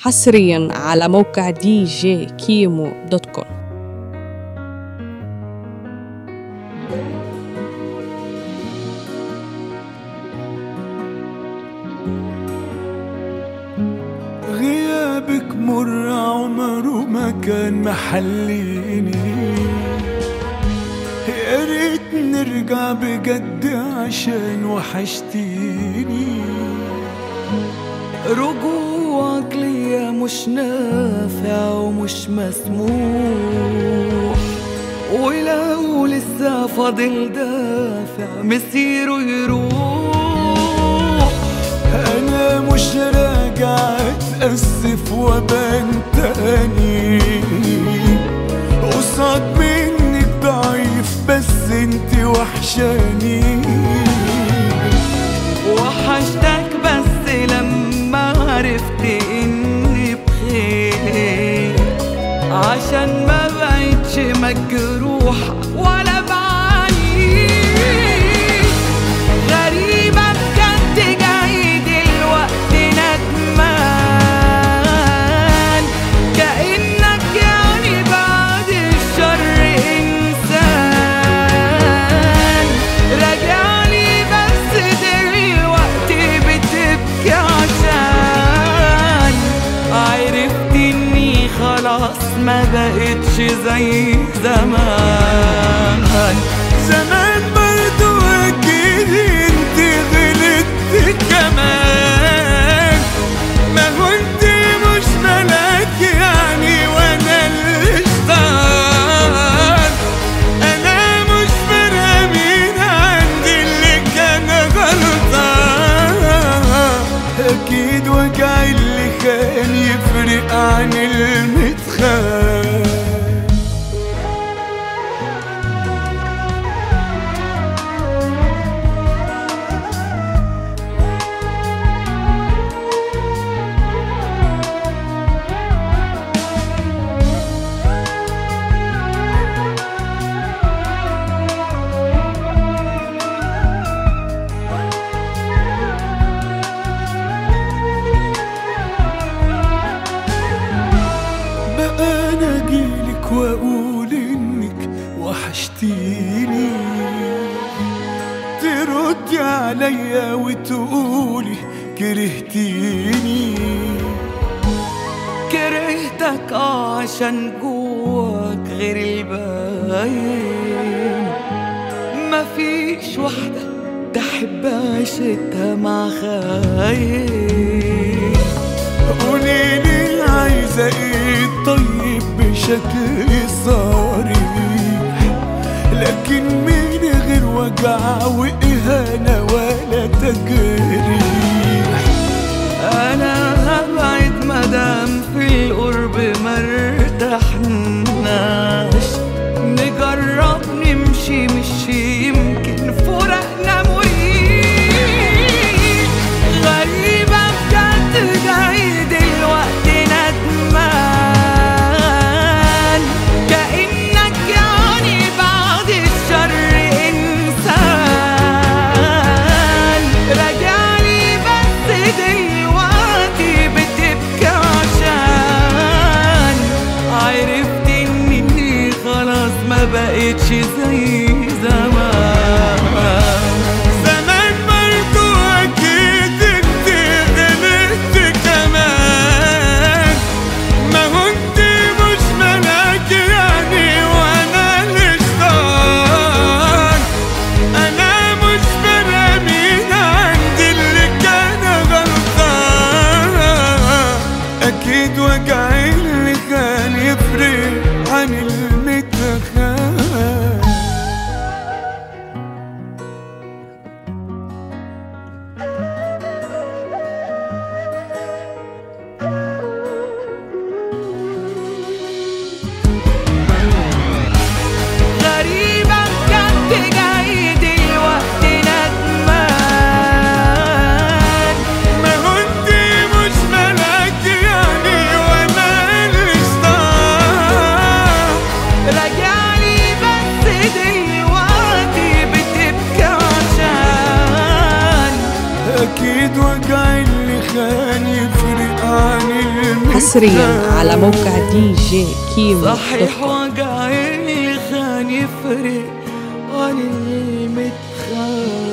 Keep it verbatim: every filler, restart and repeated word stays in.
حصريا على موقع دي جي كيمو دوت كوم. غيابك مر عمره ما كان محليني، يا ريت نرجع بجد عشان وحشتيني. رجوعك ليا مش نافع ومش مسموح، ولو لسه فاضل دافع مسيره يروح. انا مش راجع اتأسف وابان تاني قصاد منك ضعيف، بس انتي وحشاني. وحشتك بس لما عرفت اني بخير، عشان ما بقيتش مجروح ولا بعاني. غريبة بجد جاي دلوقتي ندمان، كأنك يعني بعد الشر إنسان. راجعلي بس دلوقتي بتبكي عشان عرفت إني خلاص ما بقتش زي زمان. زمان برضو اكيد انتي غلطتي كمان، ما هو انتي مش ملاك يعني وانا الشيطان. انا مش فارقة مين عندي اللي كان غلطان، اكيد وجع اللي كان يفرق عن المتخان. واقول انك وحشتيني، تردي عليا وتقولي كرهتيني. كرهتك اه عشان جواك غير الباين، مفيش واحدة تحب عيشتها مع خاين. قوليلي عايزة ايه طيب بشكل صريح، لكن من غير وجع وإهانة ولا تجريح. أنا هبعد مدام في القرب مرتحناش، نجرب نمشي مش يمكن فرقنا مريح. غريبة بجد جاي دلوقتي ندمان، كأنك يعني بعد الشر إنسان. راجعلي بس دلوقتي بتبكي عشان عرفت إني خلاص ما بقتش زي زمان. زمان برضو أكيد انتي غلطتي كمان، ما هو انتي مش ملاك يعني وانا الشيطان. انا مش فارقة مين عندي اللي كان غلطان، اكيد وجع اللي كان يفرق عن المتخان. غريبة بجد جاي دلوقتي ندمان، ما هو انتي مش ملاك يعني وانا حصريا على موقع دي جي كيمو. صحيح وجع اللي خان يفرق عن اللي متخان.